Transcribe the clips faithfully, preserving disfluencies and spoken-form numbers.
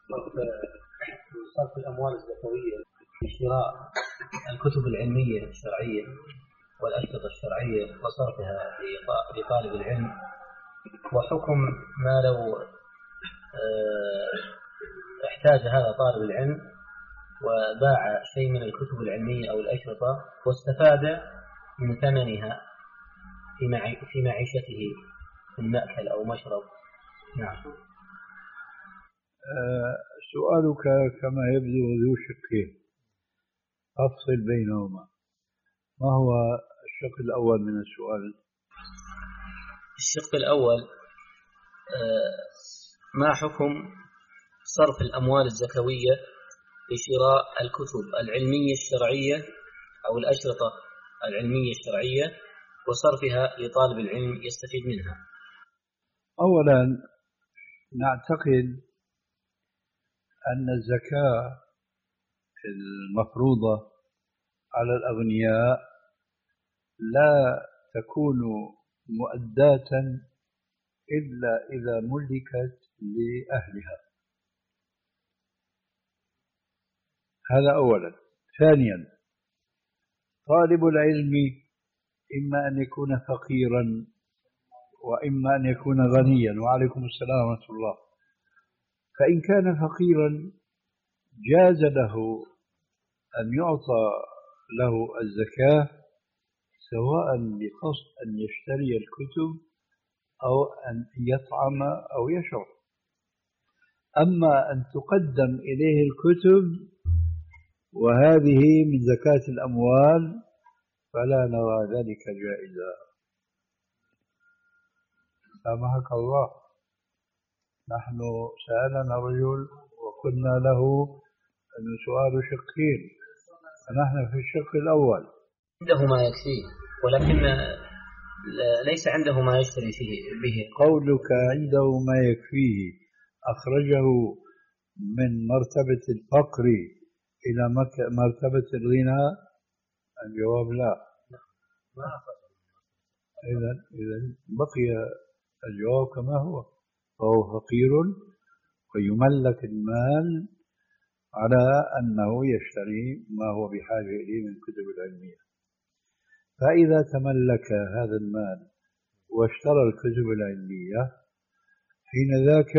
صرف الأموال الزكوية في شراء الكتب العلمية الشرعية والأشرطة الشرعية وصرفها لطالب العلم، وحكم ما لو احتاج هذا طالب العلم وباع شيء من الكتب العلمية أو الأشرطة واستفاد من ثمنها في معيشته في المأكل أو مشرب. نعم. أه سؤالك كما يبدو ذو شقين، أفصل بينهما. ما هو الشق الأول من السؤال؟ الشق الأول ما حكم صرف الأموال الزكوية لشراء الكتب العلمية الشرعية أو الأشرطة العلمية الشرعية وصرفها لطالب العلم يستفيد منها؟ أولا نعتقد أن الزكاة المفروضة على الأغنياء لا تكون مؤداة إلا إذا ملكت لأهلها. هذا أولا. ثانيا، طالب العلم إما أن يكون فقيرا وإما أن يكون غنيا. وعليكم السلام ورحمة الله. فإن كان فقيرا جاز له أن يعطى له الزكاة، سواء بقصد أن يشتري الكتب أو أن يطعم أو يشرب. أما أن تقدم إليه الكتب وهذه من زكاة الأموال فلا نرى ذلك جائزا. سامحك الله، نحن سألنا رجل وقلنا له أن سؤال شقين، فنحن في الشق الأول. عنده ما يكفيه ولكن ليس عنده ما يشتري فيه به. قولك عنده ما يكفيه أخرجه من مرتبة الفقر إلى مرتبة الغنى؟ الجواب لا. إذن إذن بقي الجواب كما هو، فهو فقير ويملك المال على أنه يشتري ما هو بحاجة إليه من الكتب العلمية. فإذا تملك هذا المال واشترى الكتب العلمية، حين ذاك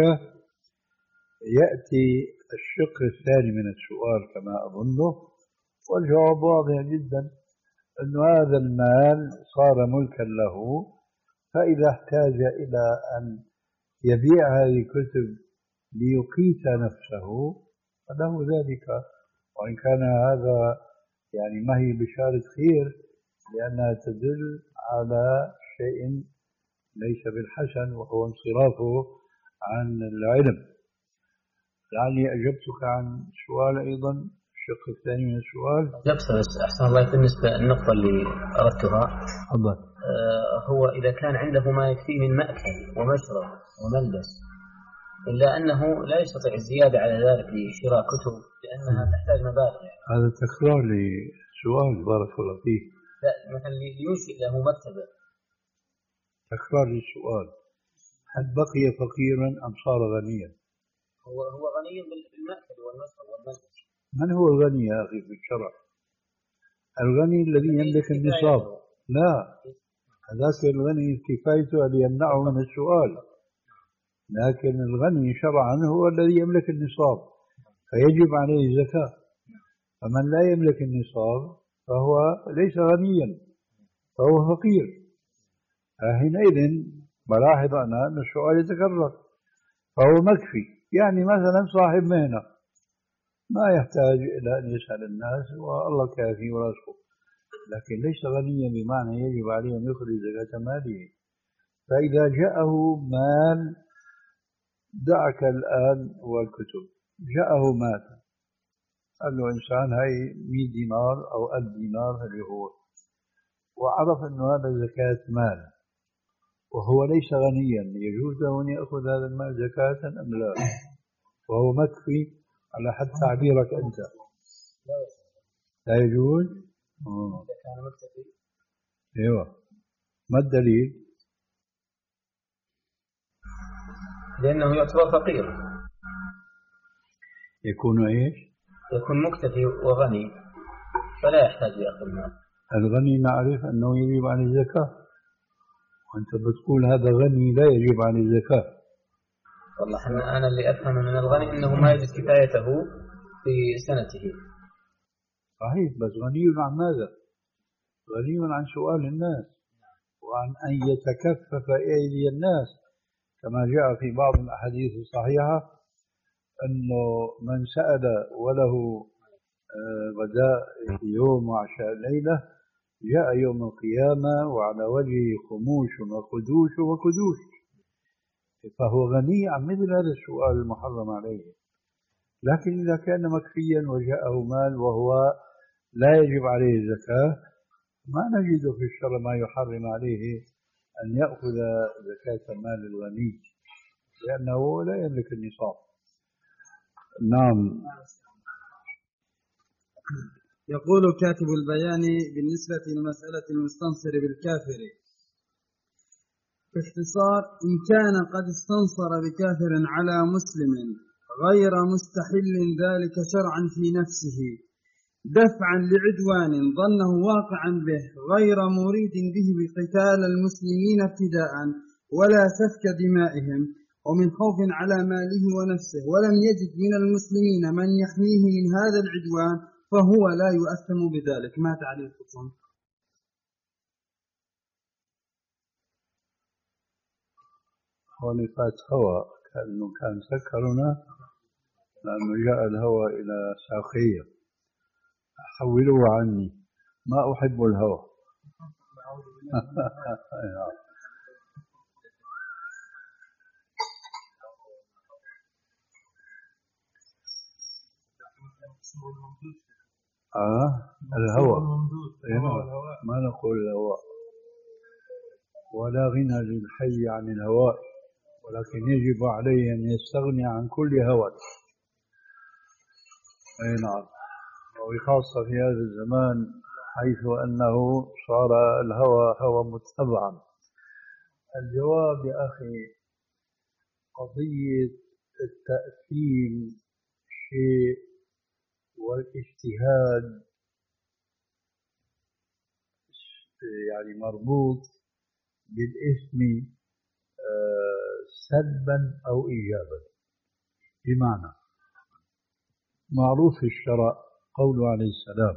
يأتي الشق الثاني من السؤال كما أظنه، والجواب واضح جدا، أن هذا المال صار ملكا له، فإذا احتاج إلى أن يبيع هذه الكتب ليقيت نفسه فله ذلك. وإن كان هذا يعني ما هي بشارة خير، لأنها تدل على شيء ليس بالحسن وهو انصرافه عن العلم. لعلي أجبتك عن سؤال أيضا الشق الثاني من السؤال. أجبت بس أحسن الله. بالنسبة للنقطة اللي أردتها الله. آه هو إذا كان عنده ما يكفيه من مأكل ومشرب وملبس، إلا أنه لا يستطيع الزيادة على ذلك لشراء كتب لأنها تحتاج مبالغ. هذا تكرار لسؤال بارك الله فيه. لا، مثلا لينشئ له مكتبة. تكرار للسؤال، هل بقي فقيرا أم صار غنيا؟ هو هو غني بالمأكل والمشرب والملبس. من هو الغني يا أخي في الشرع؟ الغني الذي يملك النصاب. لا، هذاك الغني كفايته أن يمنعه من السؤال، لكن الغني شرعا هو الذي يملك النصاب فيجب عليه الزكاة. فمن لا يملك النصاب فهو ليس غنيا، فهو فقير. حينئذ بلاحظ أنا أن السؤال يتكرر، فهو مكفي. يعني مثلا صاحب مهنة ما يحتاج إلى أن يسأل الناس والله كافي ورزقه، لكن ليس غنيا بمعنى يجب عليه أن يخرج زكاة ماله. فإذا جاءه مال، دعك الآن والكتب، جاءه مال قال له إنسان هاي مئة دينار أو ألف دينار اللي هو، وعرف أنه هذا زكاة مال وهو ليس غنيا، يجوز له أن يأخذ هذا المال زكاة أم لا؟ وهو مكفي على حد تعبيرك أنت. لا يجوز؟ إذا كان مكتفي. أيوة. ما الدليل؟ لأنه يعتبر فقير. يكون إيش؟ يكون مكتفي وغني فلا يحتاج لأخذ المال. الغني نعرف أنه يجب عليه الزكاة، وأنت بتقول هذا غني لا يجب عليه الزكاة. والله أنا اللي أفهم من الغني أنه ما يجد كفايته في سنته. صحيح، بس غني عن ماذا؟ غني عن سؤال الناس وعن أن يتكفف أيدي الناس، كما جاء في بعض الأحاديث الصحيحة أنه من سأل وله غداء يوم وعشاء ليلة جاء يوم القيامة وعلى وجهه خموش وخدوش وكدوش، فهو غني عن مثل هذا السؤال المحرم عليه. لكن إذا كان مكفيا وجاءه مال وهو لا يجب عليه الزكاة، ما نجد في الشرع ما يحرم عليه أن يأخذ زكاة مال الغني، لأنه لا يملك النصاب. نعم. يقول كاتب البيان بالنسبة لمسألة المستنصر بالكافر باختصار: إن كان قد استنصر بكافر على مسلم غير مستحل ذلك شرعا في نفسه دفعا لعدوان ظنه واقعا به غير مريد به بقتال المسلمين ابتداء ولا سفك دمائهم ومن خوف على ماله ونفسه، ولم يجد من المسلمين من يحميه من هذا العدوان فهو لا يؤثم بذلك. ما تعليقكم؟ هون فات هواء كأنه كان سكرنا لأنه جاء الهواء إلى ساقية، حولوه عني، ما أحب الهواء. آه الهواء ما نقول الهواء، ولا غنى للحي عن الهواء، ولكن يجب عليه أن يستغني عن كل هواء. أي نعم، وخاصة في هذا الزمان حيث أنه صار الهوى هوى متبعا. الجواب يا أخي، قضية التأثيم شيء والاجتهاد يعني مربوط بالإثم سلبا أو إيجابا. بمعنى معروف في الشرع قوله عليه السلام: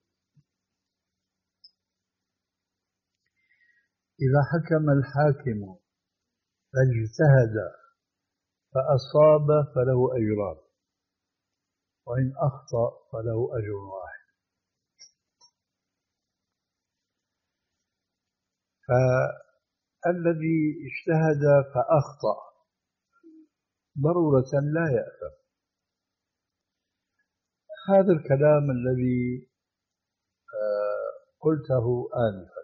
إذا حكم الحاكم فاجتهد فأصاب فله أجران، وإن أخطأ فله أجر واحد. فالذي اجتهد فأخطأ ضرورة لا يأثم. هذا الكلام الذي قلته آنفا،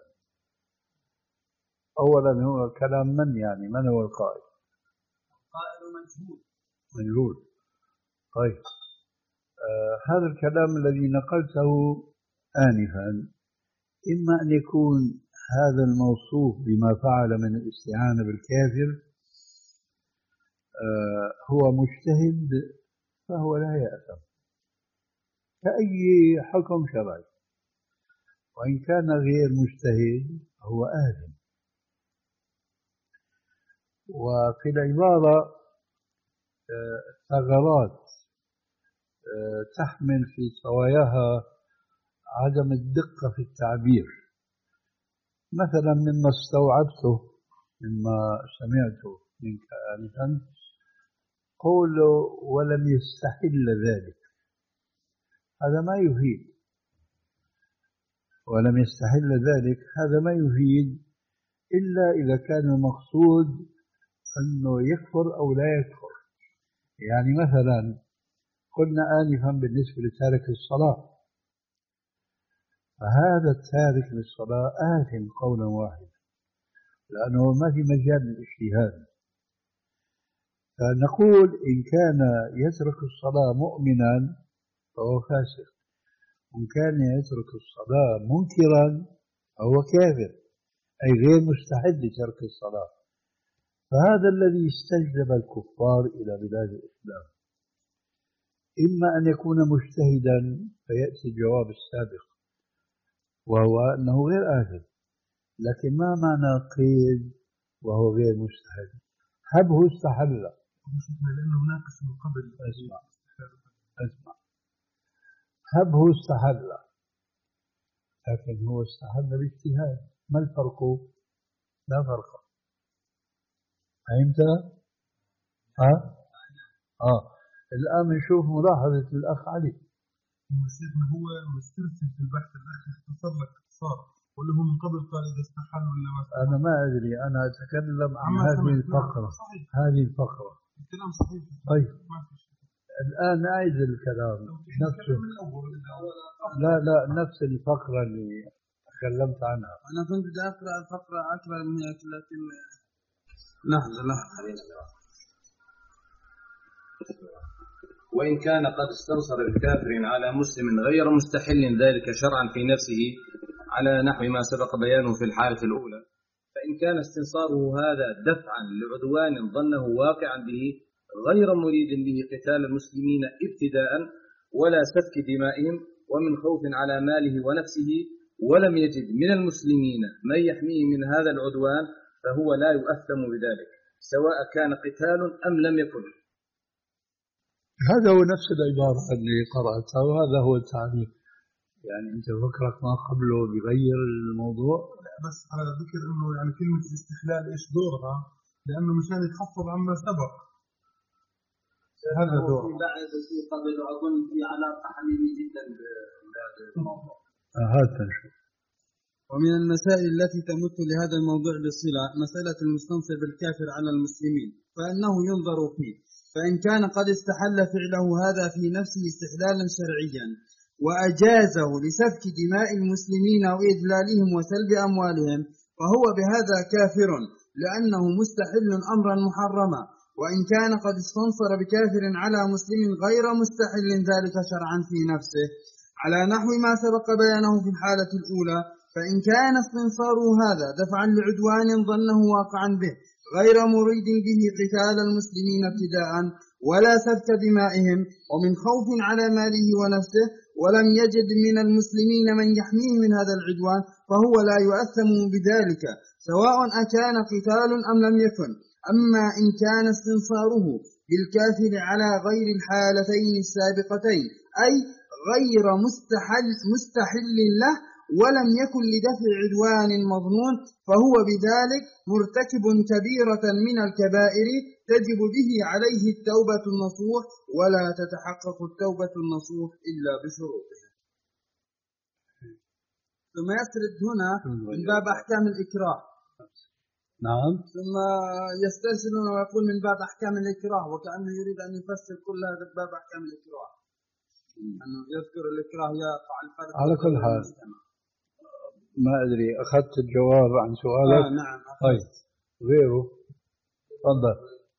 أولا هو كلام من يعني من هو القائل؟ القائل مجهول. مجهول. طيب آه هذا الكلام الذي نقلته آنفا إما أن يكون هذا الموصوف بما فعل من الاستعانة بالكافر آه هو مجتهد فهو لا يأثم كأي حكم شرعي، وإن كان غير مجتهد هو آثم. وفي العبارة ثغرات تحمل في صواياها عدم الدقة في التعبير. مثلا مما استوعبته مما سمعته منك آنفا قوله ولم يستحل ذلك، هذا ما يفيد. ولم يستحل ذلك هذا ما يفيد إلا إذا كان المقصود أنه يكفر أو لا يكفر. يعني مثلا قلنا آنفا بالنسبة لتارك الصلاة، فهذا التارك للصلاة آثم قولا واحدا لأنه ما في مجال للاجتهاد. فنقول إن كان يترك الصلاة مؤمنا فهو فاسق، وإن كان يترك الصلاة منكرا فهو كافر، أي غير مستحد لترك الصلاة. فهذا الذي استجلب الكفار إلى بلاد الإسلام. إما أن يكون مجتهدا فيأتي الجواب السابق وهو أنه غير آثم، لكن ما معنى قيد وهو غير مستحل؟ هبه استحل لأنه ناقص من قبل. اسمع اسمع هبه استحل، لكن هو استحل باجتهاد. ما الفرق؟ لا فرق. فهمت؟ ها؟ آه الآن نشوف ملاحظة الأخ علي. شيخنا هو مسترسل في البحث الأخ اختصر لك اختصار، ولا هو من قبل قال إذا استحل ولا ما استحل؟ أنا ما أدري، أنا أتكلم عن هذه الفقرة. هذه الفقرة الكلام صحيح. طيب الآن أعيد الكلام نفسه. لا لا نفس الفقرة اللي تكلمت عنها. أنا كنت بدي أقرأ الفقرة أكبر من هيك، لكن لحظة لحظة. وإن كان قد استنصر بكافر على مسلم غير مستحل ذلك شرعا في نفسه على نحو ما سبق بيانه في الحالة الأولى، فإن كان استنصاره هذا دفعا لعدوان ظنه واقعا به غير مريد به قتال المسلمين ابتداء ولا سفك دمائهم ومن خوف على ماله ونفسه، ولم يجد من المسلمين من يحميه من هذا العدوان، فهو لا يؤثم بذلك سواء كان قتال أم لم يكن. هذا هو نفس العبارة اللي قرأتها وهذا هو التعليق. يعني أنت فكرك ما قبله بغير الموضوع؟ لا بس على ذكر إنه يعني كلمة الاستحلال إيش دورها؟ لأنه مشان يتحفظ عما سبق. هذا دور. في بعد في قبل أظن في علاقة حميمة جدا بهذا الموضوع. هذا نشوف. ومن المسائل التي تمت لهذا الموضوع بصلة مسألة المستنصر بالكافر على المسلمين، فإنه ينظر فيه، فإن كان قد استحل فعله هذا في نفسه استحلالا شرعيا وأجازه لسفك دماء المسلمين وإذلالهم وسلب أموالهم، فهو بهذا كافر لأنه مستحل أمرا محرما. وإن كان قد استنصر بكافر على مسلم غير مستحل ذلك شرعا في نفسه على نحو ما سبق بيانه في الحالة الأولى، فإن كان استنصاره هذا دفعا لعدوان ظنه واقعا به غير مريد به قتال المسلمين ابتداء ولا سفك دمائهم ومن خوف على ماله ونفسه، ولم يجد من المسلمين من يحميه من هذا العدوان، فهو لا يؤثم بذلك سواء أكان قتال أم لم يكن. أما إن كان استنصاره بالكافر على غير الحالتين السابقتين أي غير مستحل, مستحل له ولم يكن لدفع عدوان مظنون، فهو بذلك مرتكب كبيرة من الكبائر تجب به عليه التوبة النصوح، ولا تتحقق التوبة النصوح إلا بشروطها. ثم يسرد هنا من باب أحكام الإكراه. نعم. ثم يسترسل ويقول من باب أحكام الإكراه، وكأنه يريد أن يفسر كل هذا باب أحكام الإكراه، أنه يذكر الإكراه يقع الفرق. على كل حال ما أدري أخذت الجواب عن سؤالك. آه نعم. طيب غيره تفضل.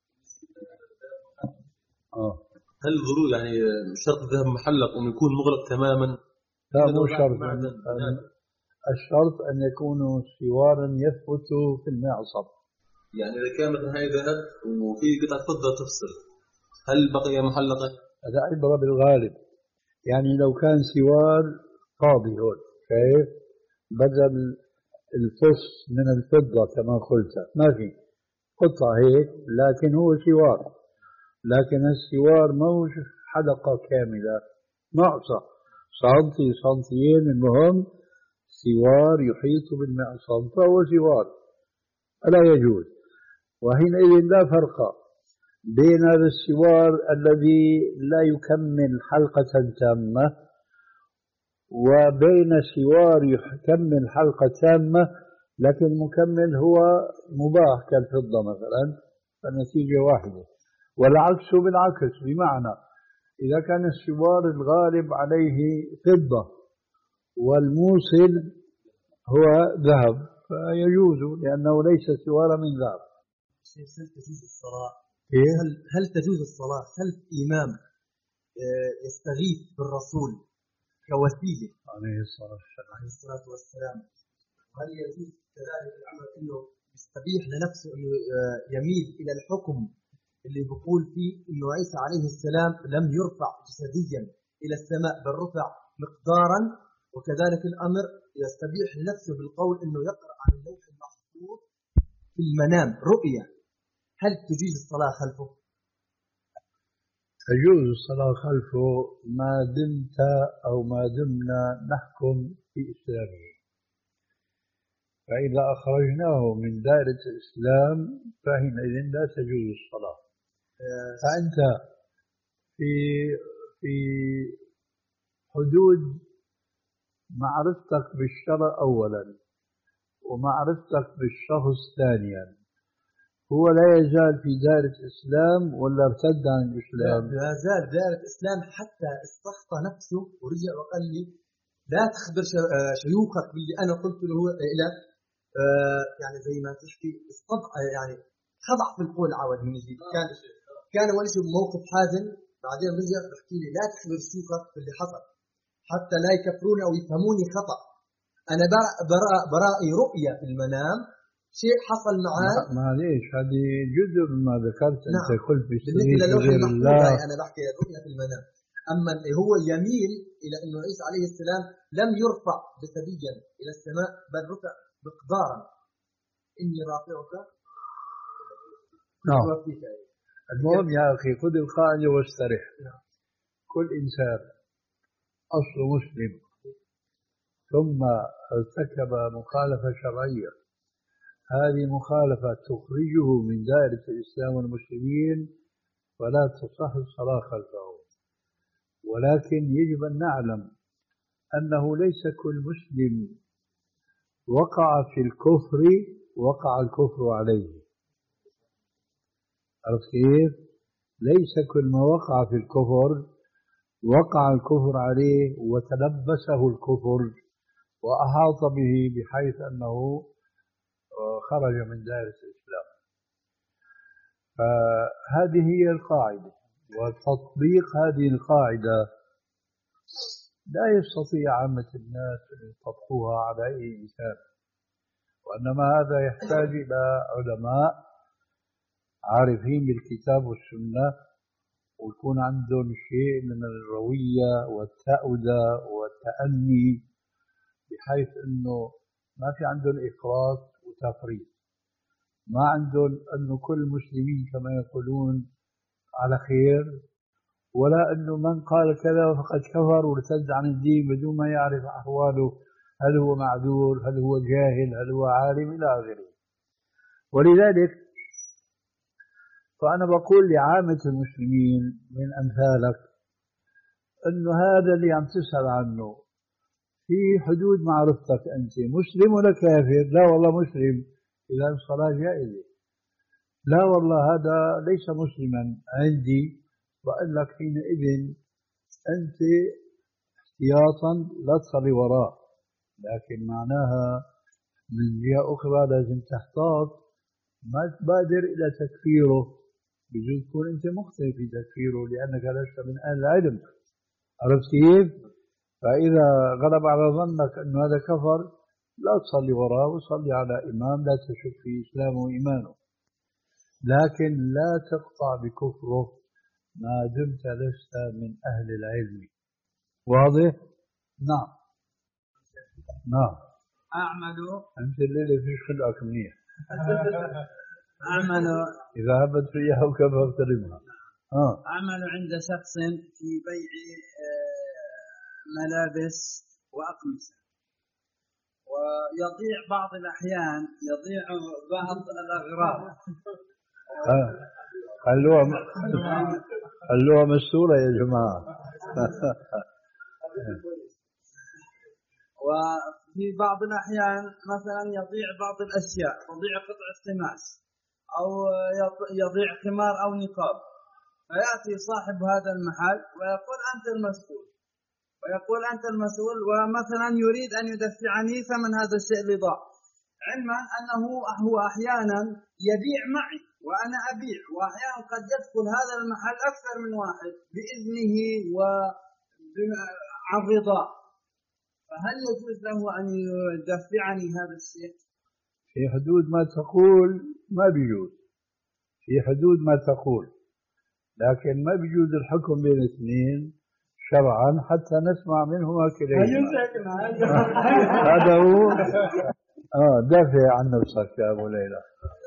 آه. هل الضروب يعني شرط الذهب محلق أن يكون مغلق تماما؟ لا مو شرط. الشرط أن يكونوا سوارا يثبت في المعصب. يعني إذا كان مثلا هاي ذهب وفي قطعة فضة تفصل، هل بقي محلقا؟ هذا عبرة بالغالب. يعني لو كان سوار فاضي هون شايف بدل الفص من الفضة كما قلت ما في قطعة هيك، لكن هو سوار، لكن السوار موش حلقة كاملة معصى سنتي سنتيين، المهم سوار يحيط بالمعصم فهو سوار ألا يجوز. وحينئذ لا فرق بين هذا السوار الذي لا يكمل حلقة تامة وبين سوار يكمل حلقة تامة لكن المكمل هو مباح كالفضة مثلا، فالنتيجة واحدة. والعكس بالعكس، بمعنى إذا كان السوار الغالب عليه فضة والموصل هو ذهب فيجوز لأنه ليس سوارا من ذهب. هل تجوز الصلاة؟ إيه؟ هل هل تجوز الصلاة؟ هل الإمام يستغيث بالرسول كوسيلة عليه الصلاة والسلام عليه الصلاة والسلام؟ هل يجوز كذلك الأمر إنه يستبيح لنفسه إنه يميل إلى الحكم اللي بيقول فيه إنه عيسى عليه السلام لم يرفع جسديا إلى السماء بل رفع مقدارا، وكذلك الأمر يستبيح لنفسه بالقول إنه يقرأ عن اللوح المحفوظ في المنام رؤية، هل تجيز الصلاة خلفه؟ تجوز الصلاة خلفه ما دمت أو ما دمنا نحكم في إسلامه، فإذا أخرجناه من دائرة الإسلام فحينئذ لا تجوز الصلاة. فأنت في في حدود معرفتك بالشرع أولا ومعرفتك بالشخص ثانيا، هو لا يزال في دائرة الإسلام ولا ارتد عن الإسلام؟ لا زال دائرة الإسلام حتى استخطى نفسه ورجع وقال لي لا تخبر شيوخك باللي أنا قلت له إلى يعني زي ما تحكي استضع يعني خضع في القول عود من جديد. كان كان أول شيء موقف حازم، بعدين رجع بحكي لي لا تخبر شيوخك باللي حصل حتى لا يكفروني أو يفهموني خطأ. أنا براء برائي رؤية في المنام شيء حصل معاه. معليش هذه جزء مما ذكرت. نعم. أنت قلت بالنسبة للوح غير المحفوظ الله. أنا بحكي الرؤية في المنام. أما هو يميل إلى أنه عيسى عليه السلام لم يرفع جسديا إلى السماء بل رفع مقدارا. إني رافعك. نعم. المهم يا أخي خذ القاعدة واسترح. نعم. كل إنسان أصل مسلم ثم ارتكب مخالفة شرعية، هذه مخالفة تخرجه من دائرة الإسلام والمسلمين ولا تصح الصلاة خلفه. ولكن يجب أن نعلم أنه ليس كل مسلم وقع في الكفر وقع الكفر عليه. عرفت كيف؟ ليس كل ما وقع في الكفر وقع الكفر عليه وتلبسه الكفر وأحاط به بحيث أنه خرج من دائرة الإسلام. فهذه هي القاعدة، وتطبيق هذه القاعدة لا يستطيع عامة الناس أن يطبقوها على أي إنسان، وإنما هذا يحتاج إلى علماء عارفين بالكتاب والسنة ويكون عندهم شيء من الروية والتأودة والتأني بحيث أنه ما في عندهم إفراط وتفريط، ما عندهم أنه كل المسلمين كما يقولون على خير، ولا أنه من قال كذا فقد كفر وارتد عن الدين بدون ما يعرف أحواله، هل هو معذور، هل هو جاهل، هل هو عالم إلى آخره. ولذلك فأنا بقول لعامة المسلمين من أمثالك أنه هذا اللي عم تسأل عنه في حدود معرفتك، أنت مسلم ولا كافر؟ لا والله مسلم، إذا الصلاة جائزة. لا والله هذا ليس مسلما عندي، وقال لك حينئذ أنت احتياطا لا تصلي وراه، لكن معناها من جهة أخرى لازم تحتاط ما تبادر إلى تكفيره، بجوز تكون أنت مخطئ في تكفيره لأنك لست من أهل العلم. عرفت كيف؟ فإذا غلب على ظنك أن هذا كفر لا تصلي وراه وصلي على إمام لا تشك في إسلامه وإيمانه، لكن لا تقطع بكفره ما دمت لست من أهل العلم. واضح؟ نعم نعم. أعمل أنت الليلة فيش خلقك منيح. أعمل إذا هبت فيها وكفى اغترمها. آه. أعمل عند شخص في بيع ملابس وأقمصة، ويضيع بعض الأحيان يضيع بعض الأغراض. آه. خلوها خلوها مستورة يا جماعة. وفي بعض الأحيان مثلا يضيع بعض الأشياء، تضيع قطعة قماش أو يضيع خمار أو نقاب، فيأتي صاحب هذا المحل ويقول أنت المسؤول، ويقول أنت المسؤول، ومثلا يريد أن يدفعني ثمن هذا الشيء اللي ضاع، علما أنه هو أحيانا يبيع معي وأنا أبيع، وأحيانا قد يدخل هذا المحل أكثر من واحد بإذنه وعن رضاه، فهل يجوز له أن يدفعني هذا الشيء؟ في حدود ما تقول ما بيجوز، في حدود ما تقول. لكن ما بيجوز الحكم بين اثنين شرعا حتى نسمع منهما كليهما. هذا هو. اه دافع عن نفسك يا ابو ليلى.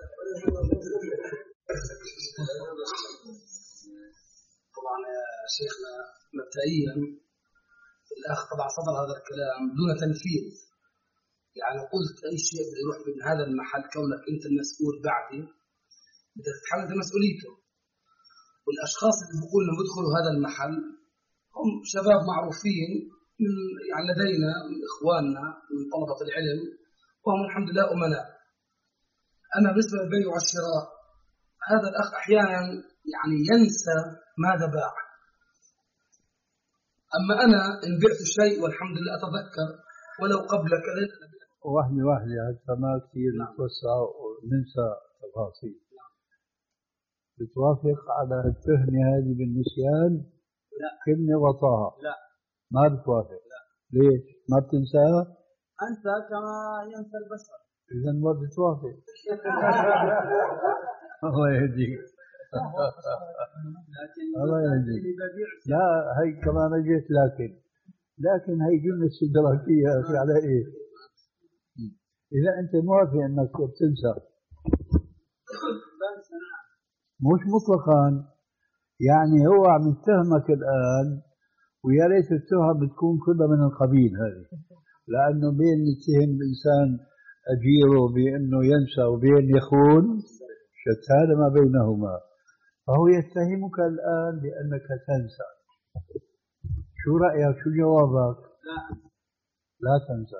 طبعا يا شيخنا مبدئيا الاخ طبعا صدر هذا الكلام دون تنفيذ، يعني قلت اي شيء بده يروح من هذا المحل كونك انت المسؤول بعدي بدك تتحمل مسؤوليته، والاشخاص اللي بيقولوا انهم يدخلوا هذا المحل هم شباب معروفين من يعني لدينا من اخواننا من طلبه العلم وهم الحمد لله امناء. اما بالنسبه للبيع والشراء هذا الاخ احيانا يعني ينسى ماذا باع، اما انا ان بعت شيء والحمد لله اتذكر ولو قبل كذا. واحده واحده حتى ما كثير نتوسع وننسى تفاصيل. بتوافق على التهمه هذه بالنسيان؟ لا. كلمه غطاها؟ لا. ما بتوافق؟ لا. ليش؟ ما بتنساها؟ انسى كما ينسى البشر. اذا ما بتوافق. الله يهديك. الله يهديك. لا هي كمان اجت لكن لكن هي جمله استدراكيه يا اخي على ايه؟ اذا انت موافق انك بتنسى مش مطلقا، يعني هو عم يتهمك الان ويا ريت التهم بتكون كلها من القبيل هذه، لانه بين يتهم الانسان اجيره بانه ينسى وبين يخون شتان ما بينهما، فهو يتهمك الان بانك تنسى. شو رايك؟ شو جوابك؟ لا لا تنسى.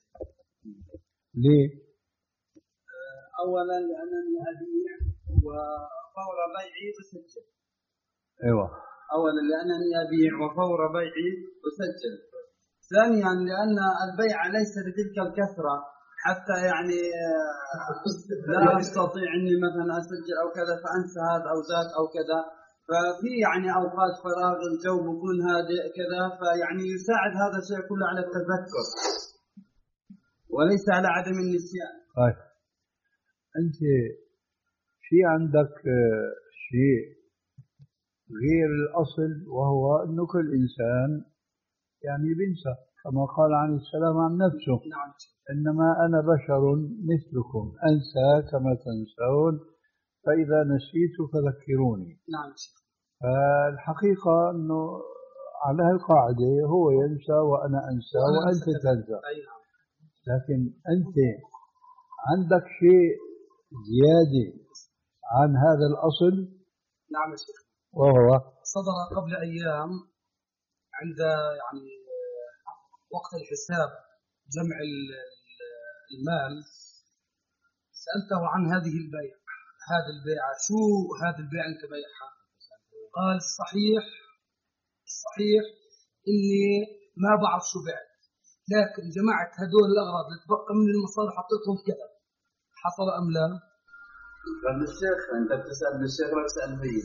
ليه؟ اولا لانني ابيع وفور بيعي اسجل. ايوه. اولا لانني ابيع وفور بيعي اسجل. ثانيا لان البيع ليس بتلك الكثره حتى يعني لا استطيع اني مثلا اسجل او كذا فانسى هذا او ذاك او كذا، ففي يعني اوقات فراغ الجو بكون هادئ كذا، فيعني يساعد هذا الشيء كله على التذكر وليس على عدم النسيان. طيب انت في عندك شيء غير الاصل وهو انه كل انسان يعني بينسى كما قال عليه السلام عن نفسه. نعم. انما انا بشر مثلكم انسى كما تنسون فاذا نسيت فذكروني. نعم. فالحقيقه انه على هالقاعده هو ينسى وانا انسى وانت تنسى. لكن انت عندك شيء زياده عن هذا الاصل. نعم يا شيخ. وهو صدر قبل ايام عند يعني وقت الحساب جمع المال سألته عن هذه البيع، هذا البيعة شو هذا البيع أنت بيعها؟ قال الصحيح الصحيح إني ما بعرف شو بعت، لكن جمعت هدول الأغراض اللي تبقى من المصاري حطيتهم كذا، حصل أم لا؟ قال الشيخ أنت بتسأل بالشيخ ولا تسأل بي؟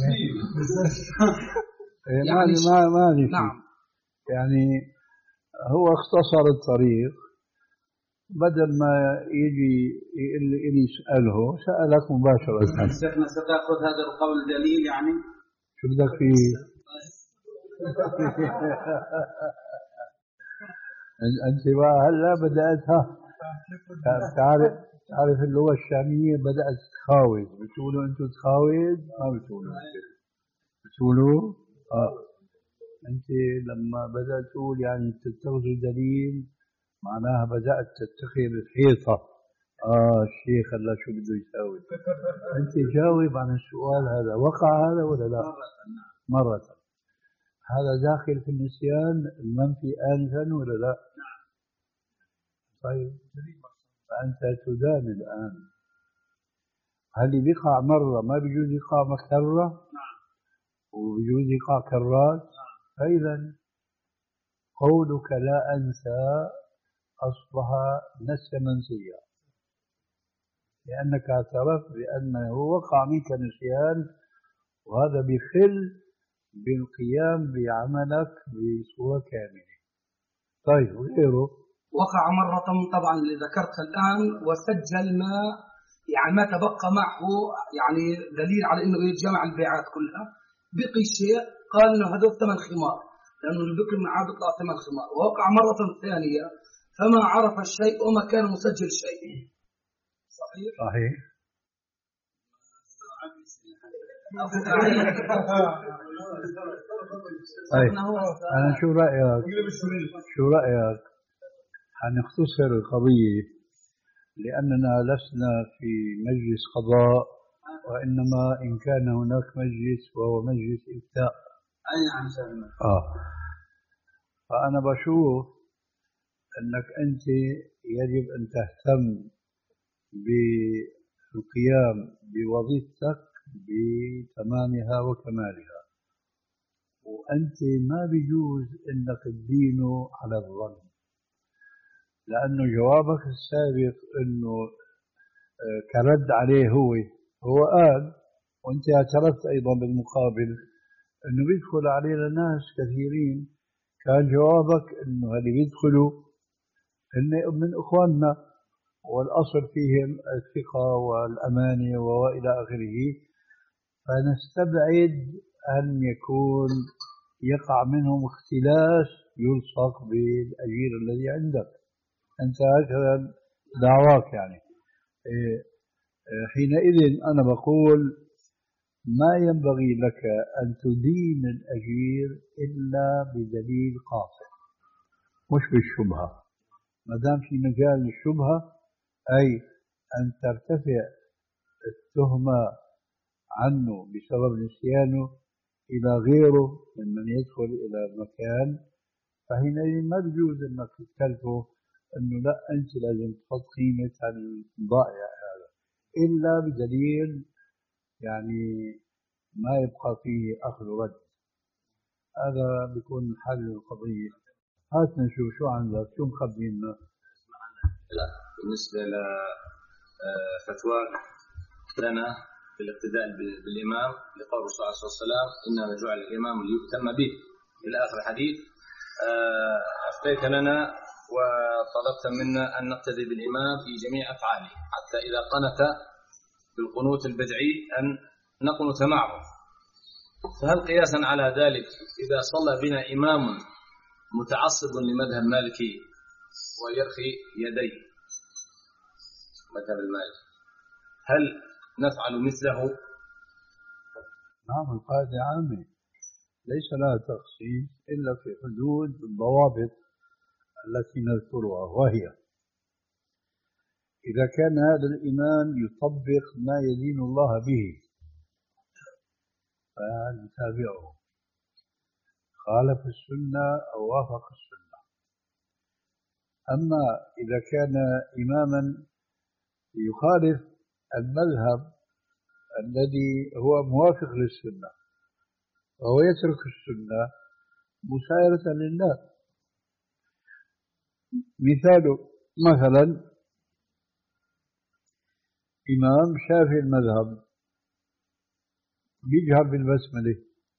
يعني ما ما نعم. يعني هو اختصر الطريق، بدل ما يجي اللي يسأله سألك مباشرة. شيخنا ستأخذ هذا القول دليل يعني؟ شو بدك فيه؟ أنت بقى هلا بدأتها تعرف تعرف اللغة الشامية بدأت تخاوز، بتقولوا أنتوا تخاوز ما بتقولوا بتقولوا آه. أنت لما بدأت تقول يعني تتخذوا دليل معناها بدأت تتخذ الحيطة. آه الشيخ هلا شو بده يساوي؟ أنت جاوب عن السؤال هذا، وقع هذا ولا لا؟ مرة. هذا داخل في النسيان المنفي آنفا ولا لا؟ طيب فأنت تدان الآن. هل بيقع مرة ما بيجوز يقع مكررة؟ وبيجوز يقع كرات؟ فإذا قولك لا أنسى أصبح نسي منسيا، لأنك اعترفت بأنه وقع منك نسيان، وهذا بخل بالقيام بعملك بصورة كاملة. طيب وغيره؟ وقع مرة طبعا اللي ذكرتها الآن وسجل ما يعني ما تبقى معه يعني دليل على أنه يجمع البيعات كلها، بقي شيء قال إنه هذول ثمن خمار، لأنه اللي بقي معاه بيطلع ثمن خمار، ووقع مرة ثانية فما عرف الشيء وما كان مسجل شيء. صحيح؟ صحيح. طيب أنا شو رأيك شو رأيك حنختصر القضية، لأننا لسنا في مجلس قضاء، وإنما إن كان هناك مجلس وهو مجلس إفتاء. أي نعم سلمى. آه فأنا بشوف أنك أنت يجب أن تهتم بالقيام بوظيفتك بتمامها وكمالها، وأنت ما بيجوز أنك تدينه على الظن، لأنه جوابك السابق أنه كرد عليه هو هو قال، وأنت اعترفت أيضا بالمقابل أنه بيدخل علينا ناس كثيرين، كان جوابك أنه اللي بيدخلوا هن من إخواننا والأصل فيهم الثقة والأمانة وإلى آخره، فنستبعد أن يكون يقع منهم اختلاس يلصق بالأجير الذي عندك. أنت هكذا دعواك يعني. حينئذ أنا بقول ما ينبغي لك أن تدين الأجير إلا بدليل قاطع، مش بالشبهة. ما دام في مجال الشبهة، أي أن ترتفع التهمة عنه بسبب نسيانه إلى غيره ممن يدخل إلى المكان، فحينئذ ما بيجوز أنك تكلفه أنه لا أنت لازم تحط قيمة الضائع هذا إلا بدليل يعني ما يبقى فيه أخذ ورد. هذا بيكون حل القضية. هات نشوف شو عندك، شو مخبينا. لا بالنسبة لفتواك لنا بالاقتداء بالإمام لقول الرسول صلى الله عليه وسلم إنما جعل الإمام ليؤتم به إلى آخر الحديث، أفتيت لنا وطلبت منا أن نقتدي بالإمام في جميع أفعاله، حتى إذا قنت بالقنوت البدعي أن نقنت معه. فهل قياسا على ذلك إذا صلى بنا إمام متعصب لمذهب مالكي ويرخي يديه مذهب المالكي، هل نفعل مثله؟ نعم، القاعدة عامة ليس لها تخصيص إلا في حدود الضوابط التي نذكرها، وهي إذا كان هذا الإمام يطبق ما يدين الله به فنتابعه، خالف السنة أو وافق السنة. أما إذا كان إماما يخالف المذهب الذي هو موافق للسنة وهو يترك السنة مسايرة للناس، مثاله مثلا إمام شافعي المذهب بيجهر بالبسملة،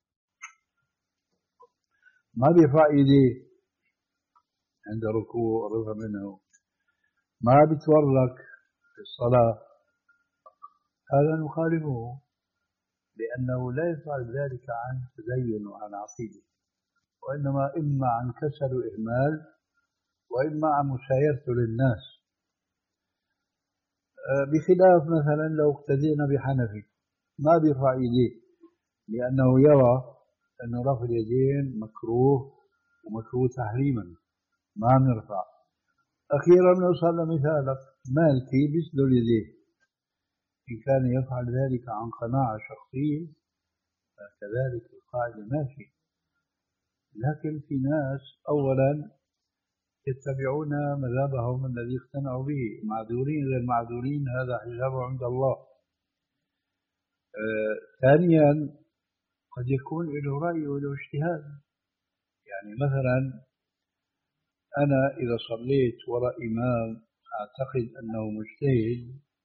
ما بيرفع ايديه عند ركوع رفع منه، ما بيتورك في الصلاة، هذا نخالفه لأنه لا يفعل ذلك عن تدين وعن عقيدة، وإنما إما عن كسل وإهمال وإما عن مسايرته للناس. بخلاف مثلا لو اقتدينا بحنفي ما بيرفع ايديه لأنه يرى أن رفع اليدين مكروه ومكروه تحريما، ما بنرفع. أخيرا نوصل لمثالك مالكي بيسدل يديه، إن كان يفعل ذلك عن قناعة شخصية فكذلك القاعدة ماشي. لكن في ناس أولا يتبعون مذهبهم الذي اقتنعوا به، معذورين غير معذورين هذا حسابه عند الله. آه، ثانيا قد يكون له رأي وله اجتهاد، يعني مثلا أنا إذا صليت وراء إمام أعتقد أنه مجتهد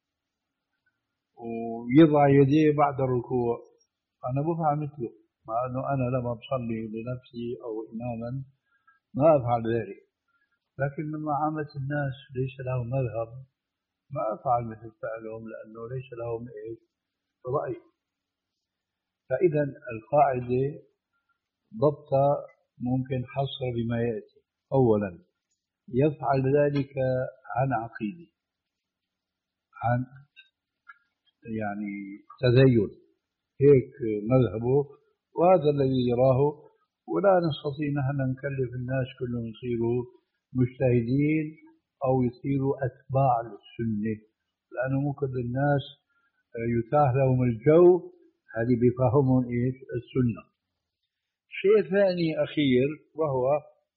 ويضع يديه بعد الركوع، أنا بفعل مثله، مع أنه أنا لما بصلي لنفسي أو إماما ما أفعل ذلك، لكن من عامة الناس ليس لهم مذهب ما أفعل مثل فعلهم لأنه ليس لهم إيش رأي. فإذا القاعدة ضبطها ممكن حصر بما يأتي. أولا يفعل ذلك عن عقيدة، عن يعني تدين، هيك مذهبه وهذا الذي يراه، ولا نستطيع نحن نكلف الناس كلهم يصيروا مجتهدين أو يصيروا أتباع للسنة، لأنه مو كل الناس يتاح لهم الجو هذه بفهمهم إيش السنة. شيء ثاني أخير وهو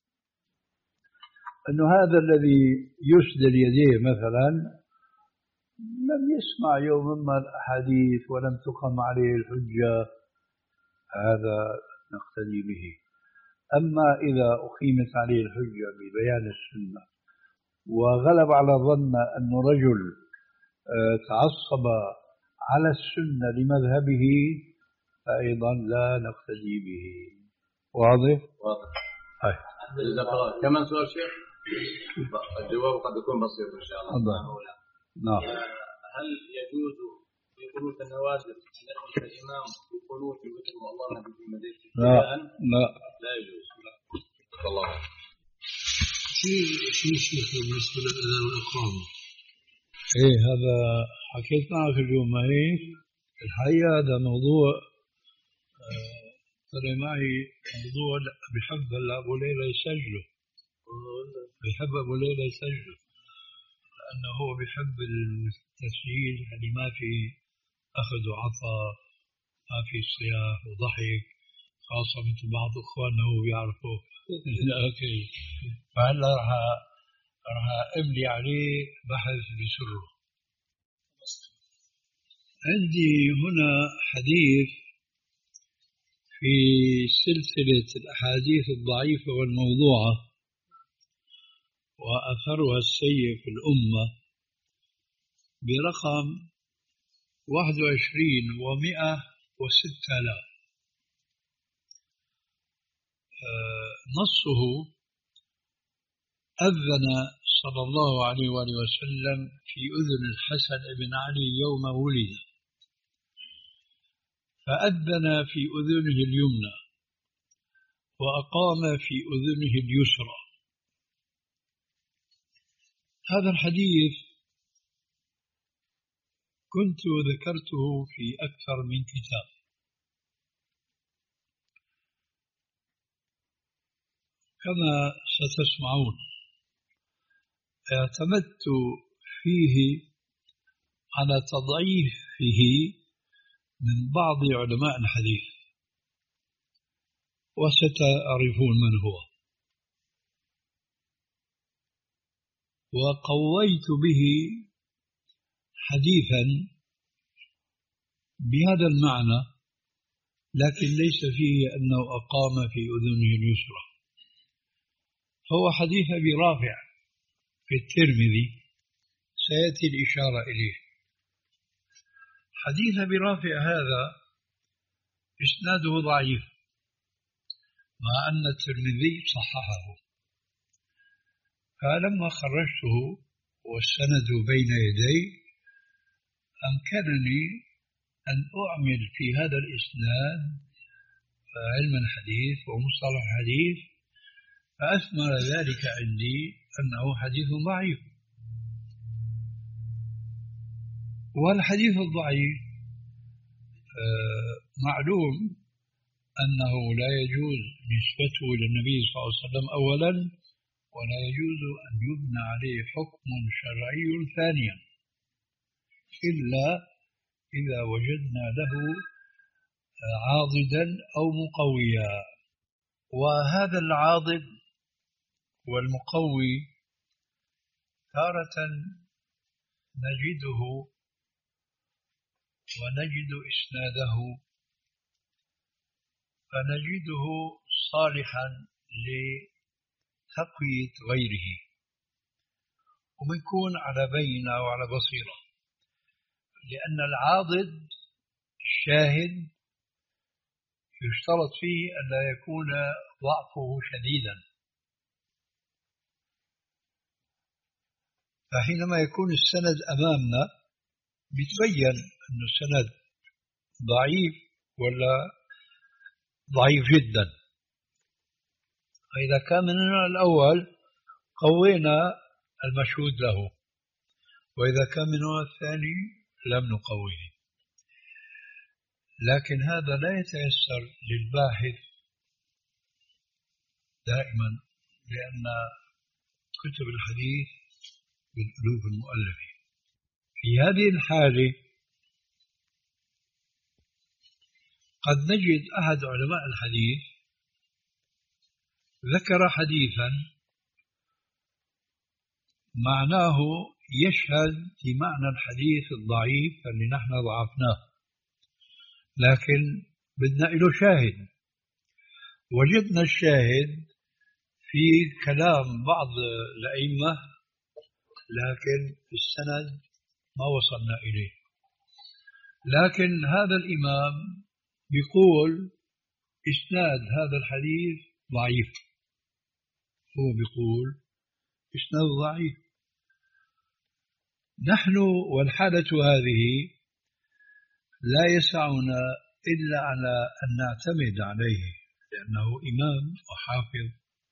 أنه هذا الذي يسدل يديه مثلا لم يسمع يوما ما الأحاديث ولم تقم عليه الحجة، هذا نقتدي به. أما إذا أقيمت عليه الحجة ببيان السنة وغلب على ظن أن رجل تعصب على السنة لمذهبه فأيضا لا نقتدي به. واضح؟ واضح. هاي. كمان سؤال شيخ، الجواب قد يكون بسيط إن شاء الله. نعم. هل يجوز في قنوت النوازل أن يخرج الإمام في قنوت وتر والله في مدينة لا لا لا يجوز. لا. الله. شيء شيء شيء بالنسبة للأذان والإقامة. إيه هذا حكيت معك اليوم ما هيك. الحقيقة هذا موضوع طلع معي موضوع بحب أبو ليلى يسجله، بحب أبو ليلى يسجله لأنه هو بحب التسجيل، يعني ما في أخذ وعطاء، ما في صياح وضحك، خاصة مثل بعض إخواننا هو بيعرفوا. أوكي، فهلا راح راح أملي عليه بحث بسره. عندي هنا حديث في سلسلة الأحاديث الضعيفة والموضوعة وأثرها السيء في الأمة برقم واحد وعشرين ومئة وستة آلاف. نصه: أذن صلى الله عليه وآله وسلم في أذن الحسن بن علي يوم ولد، فأذن في أذنه اليمنى وأقام في أذنه اليسرى. هذا الحديث كنت ذكرته في أكثر من كتاب، كما ستسمعون اعتمدت فيه على تضعيفه من بعض علماء الحديث وستعرفون من هو، وقويت به حديثا بهذا المعنى، لكن ليس فيه أنه أقام في أذنه اليسرى. هو حديث أبي رافع في الترمذي، سيأتي الإشارة إليه. حديث أبي رافع هذا إسناده ضعيف مع أن الترمذي صححه، فلما خرجته والسند بين يدي أمكنني أن أعمل في هذا الإسناد علم الحديث ومصطلح الحديث، فأثمر ذلك عندي أنه حديث ضعيف. والحديث الضعيف معلوم أنه لا يجوز نسبته إلى النبي صلى الله عليه وسلم أولا، ولا يجوز أن يبنى عليه حكم شرعي ثانيا إلا إذا وجدنا له عاضدا أو مقويا. وهذا العاضد والمقوي تارة نجده ونجد إسناده فنجده صالحا لتقوية غيره، ومنكون على بينة وعلى بصيرة، لأن العاضد الشاهد يشترط فيه أن لا يكون ضعفه شديدا، فحينما يكون السند أمامنا بتبين أن السند ضعيف ولا ضعيف جدا. فإذا كان من النوع الأول قوينا المشهود له، وإذا كان من النوع الثاني لم نقويه. لكن هذا لا يتيسر للباحث دائما، لأن كتب الحديث بالألوف المؤلفة. في هذه الحالة قد نجد أحد علماء الحديث ذكر حديثا معناه يشهد في معنى الحديث الضعيف اللي نحن ضعفناه، لكن بدنا له شاهد. وجدنا الشاهد في كلام بعض الأئمة، لكن في السند ما وصلنا إليه. لكن هذا الإمام بيقول إسناد هذا الحديث ضعيف، هو بيقول إسناد ضعيف. نحن والحالة هذه لا يسعنا إلا على أن نعتمد عليه، لأنه إمام وحافظ،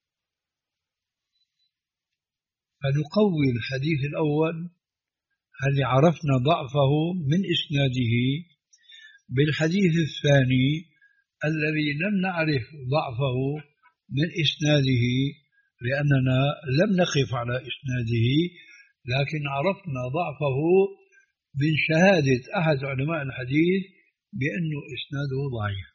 فنقوي الحديث الأول الذي عرفنا ضعفه من إسناده بالحديث الثاني الذي لم نعرف ضعفه من إسناده، لأننا لم نقف على إسناده، لكن عرفنا ضعفه من شهادة أحد علماء الحديث بأنه إسناده ضعيف.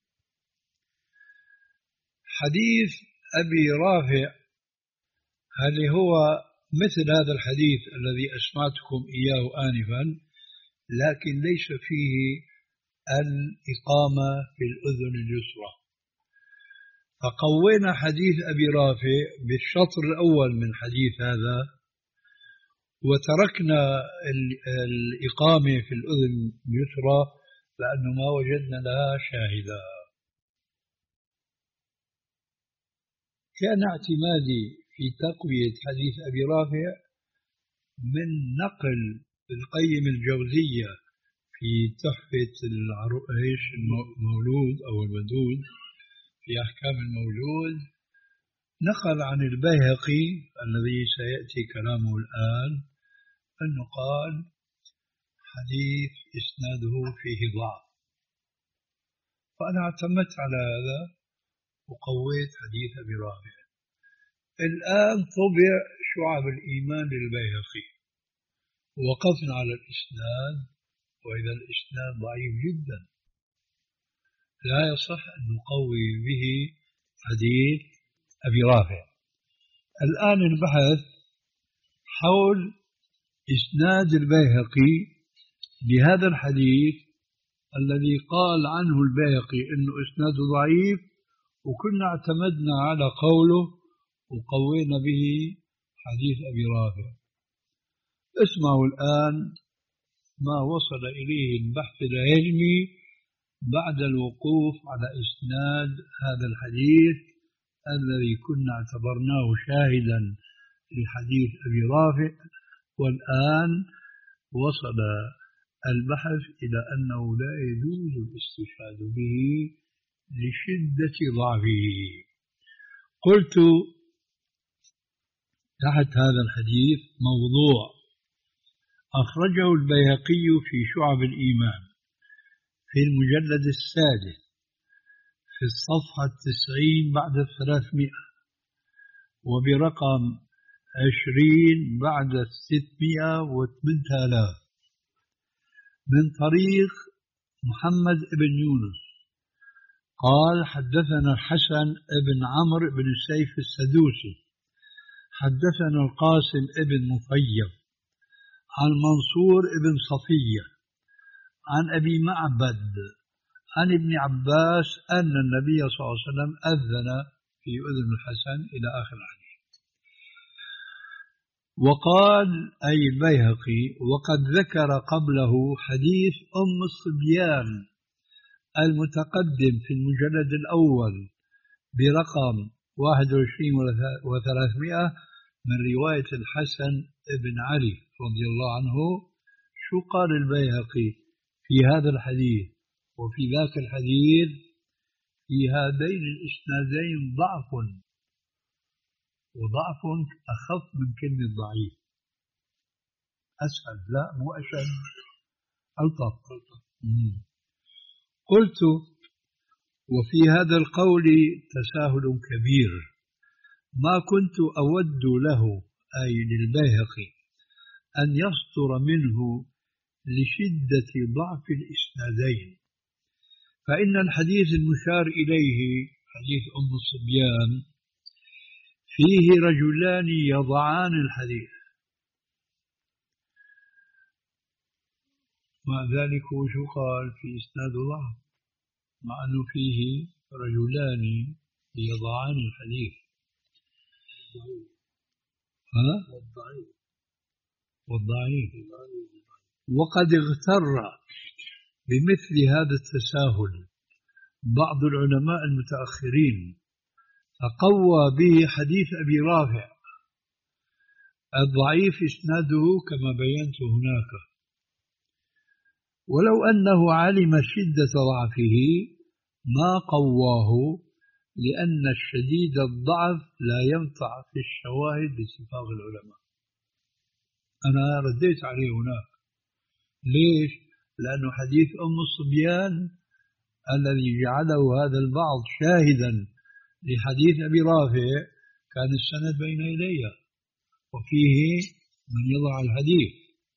حديث أبي رافع هل هو مثل هذا الحديث الذي أسمعتكم إياه آنفا، لكن ليس فيه الإقامة في الأذن اليسرى. فقوينا حديث أبي رافع بالشطر الأول من حديث هذا، وتركنا الإقامة في الأذن اليسرى لأنه ما وجدنا لها شاهدا. كان اعتمادي في تقوية حديث أبي رافع من نقل القيم الجوزية في تحفة المولود أو الودود في أحكام المولود، نقل عن البيهقي الذي سيأتي كلامه الآن أنه قال حديث إسناده فيه ضعف. فأنا اعتمدت على هذا وقويت حديث أبي رافع. الآن طبع شعب الإيمان للبيهقي، وقفنا على الإسناد، وإذا الإسناد ضعيف جدا لا يصح أن نقوي به حديث أبي رافع. الآن البحث حول إسناد البيهقي لهذا الحديث الذي قال عنه البيهقي أنه إسناده ضعيف، وكنا اعتمدنا على قوله وقوينا به حديث أبي رافع. اسمعوا الآن ما وصل إليه البحث العلمي بعد الوقوف على إسناد هذا الحديث الذي كنا اعتبرناه شاهدا لحديث أبي رافع، والآن وصل البحث إلى أنه لا يجوز الاستشهاد به لشدة ضعفه. قلت تحت هذا الحديث موضوع أخرجه البيهقي في شعب الإيمان في المجلد السادس في الصفحة التسعين بعد الثلاثمائة، وبرقم عشرين بعد الستمائة وثمانية آلاف، من طريق محمد بن يونس قال حدثنا الحسن بن عمرو بن السيف السدوسي حدثنا القاسم بن مفيض عن منصور بن صفية عن أبي معبد عن ابن عباس أن النبي صلى الله عليه وسلم أذن في أذن الحسن إلى آخر الحديث. وقال أي البيهقي وقد ذكر قبله حديث أم الصبيان المتقدم في المجلد الأول برقم واحد وعشرين وثلاثمائة من رواية الحسن بن علي رضي الله عنه. شو قال البيهقي في هذا الحديث؟ وفي ذاك الحديث في هذين الإسنادين ضعف، وضعف أخف من كلمة ضعيف، أسهل، لا مو أشد، ألطف. قلت: وفي هذا القول تساهل كبير، ما كنت أود له، أي للبيهقي، أن يصدر منه لشدة ضعف الإسنادين، فإن الحديث المشار إليه حديث أم الصبيان فيه رجلان يضعان الحديث، مع ذلك وشو قال في إسناد ضعف، مع أنه فيه رجلان يضعان الحديث. ها؟ والضعيف والضعيف وقد اغتر بمثل هذا التساهل بعض العلماء المتأخرين، فقوى به حديث أبي رافع الضعيف إسناده كما بينت هناك، ولو أنه علم شدة ضعفه ما قواه، لأن الشديد الضعف لا ينفع في الشواهد باتفاق العلماء. أنا رديت عليه هناك، ليش؟ لأنه حديث أم الصبيان الذي جعله هذا البعض شاهدا لحديث أبي رافع كان السند بين يدي وفيه من يضع الحديث.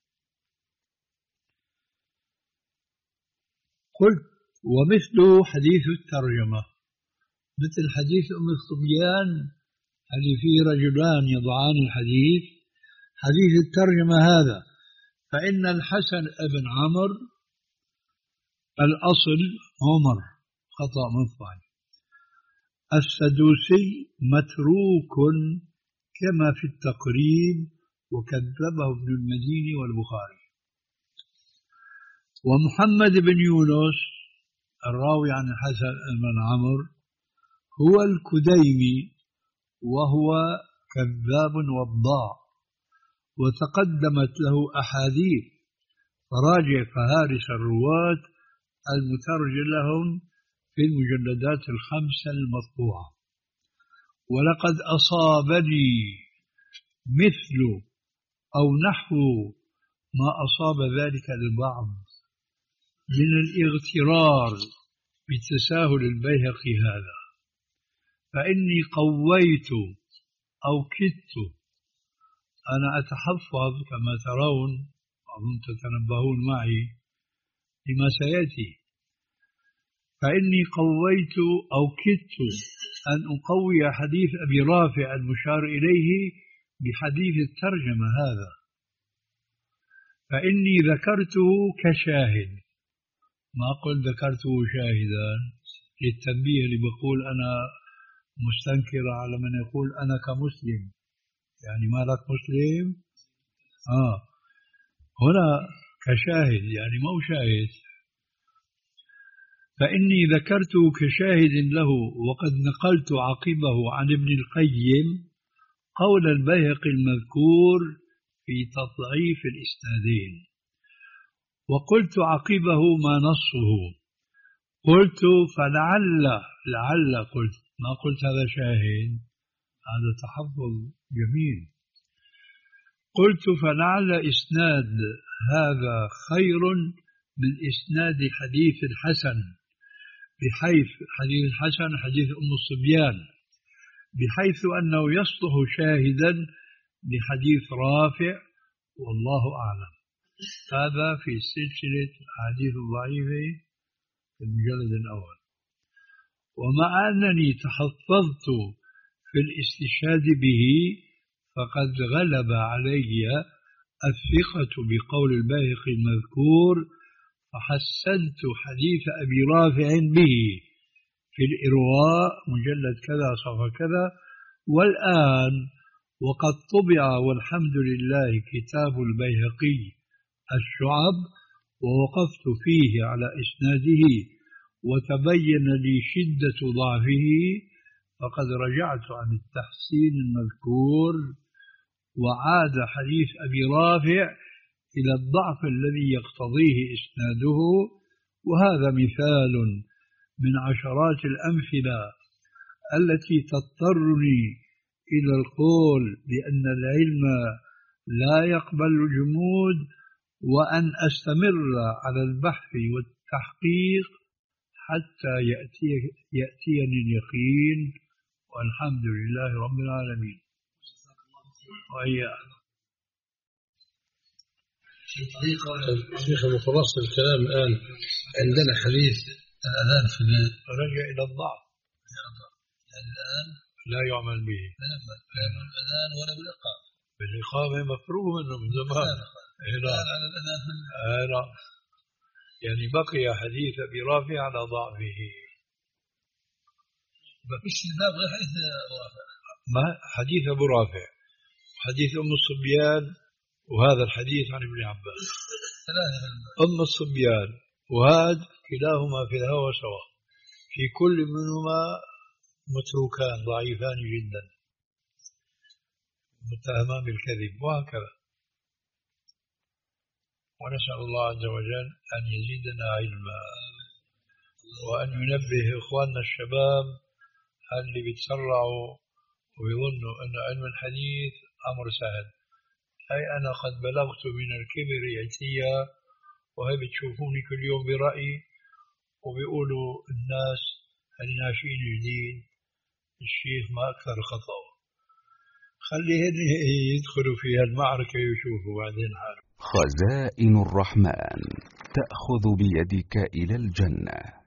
قلت: ومثله حديث الترجمة، مثل حديث أم الصبيان اللي فيه رجلان يضعان الحديث، حديث الترجمة هذا، فإن الحسن ابن عمرو الأصل عمر خطأ مطبعي، السدوسي متروك كما في التقريب وكذبه ابن المديني والبخاري. ومحمد بن يونس الراوي عن الحسن بن عمرو هو الكديمي، وهو كذاب وضاع، وتقدمت له أحاديث، فراجع فهارس الرواة المترجم لهم في المجلدات الخمسة المطبوعة. ولقد أصابني مثل أو نحو ما أصاب ذلك البعض من الاغترار بتساهل البيهقي هذا، فإني قويت أو كدت، أنا أتحفظ كما ترون، أظن تتنبهون معي لما سيأتي، فإني قويت أو كدت أن أقوي حديث أبي رافع المشار إليه بحديث الترجمة هذا، فإني ذكرته كشاهد، ما قلت ذكرته شاهدا، للتنبيه اللي بقول أنا مستنكر على من يقول أنا كمسلم، يعني ما لك مسلم؟ آه هنا كشاهد يعني مو شاهد، فإني ذكرته كشاهد له، وقد نقلت عقبه عن ابن القيم قول البيهقي المذكور في تضعيف الإسنادين، وقلت عقبه ما نصه، قلت فلعل لعل قلت، ما قلت هذا شاهد، هذا تحفظ جميل، قلت فلعل إسناد هذا خير من إسناد حديث الحسن، بحيث حديث الحسن حديث أم الصبيان، بحيث أنه يصلح شاهدا لحديث رافع، والله أعلم. هذا في سلسلة الأحاديث الضعيفة في المجلد الأول. ومع أنني تحفظت في الاستشهاد به، فقد غلب علي الثقة بقول البيهقي المذكور، فحسنت حديث أبي رافع به في الإرواء مجلد كذا صفحة كذا. والآن وقد طبع والحمد لله كتاب البيهقي الشعب، ووقفت فيه على إسناده وتبين لي شدة ضعفه، فقد رجعت عن التحسين المذكور، وعاد حديث أبي رافع إلى الضعف الذي يقتضيه إسناده، وهذا مثال من عشرات الأمثلة التي تضطرني إلى القول بأن العلم لا يقبل الجمود، وأن أستمر على البحث والتحقيق حتى يأتي يأتيني اليقين، والحمد لله رب العالمين. وإياك شيخ مخلص الكلام الآن عندنا حديث الأذان في الليل رجع إلى الضعف، الآن لا يعمل به، لا يعمل الأذان ولا بالإقامة. بالإقامة مفروغ منه من زمان. لا يعني بقي حديث أبي رافع على ضعفه. ما فيش الباب غير حديث أبو رافع. ما حديث أبو رافع وحديث أم الصبيان، وهذا الحديث عن ابن عباس. أم الصبيان وهذا كلاهما في الهوى سواء، في كل منهما متروكان ضعيفان جدا متهمان بالكذب وهكذا. ونسأل الله عز وجل أن يزيدنا علما، وأن ينبه إخواننا الشباب اللي بيتسرعوا ويظنوا أن علم الحديث أمر سهل. أي أنا قد بلغت من الكبر عتيا، وهي بتشوفوني كل يوم برأيي، وبيقولوا الناس الناشئين الجديد الشيخ ما أكثر خطأ. خليهم يدخلوا في المعركة ويشوفوا بعدين حالهم. خزائن الرحمن تأخذ بيدك إلى الجنة.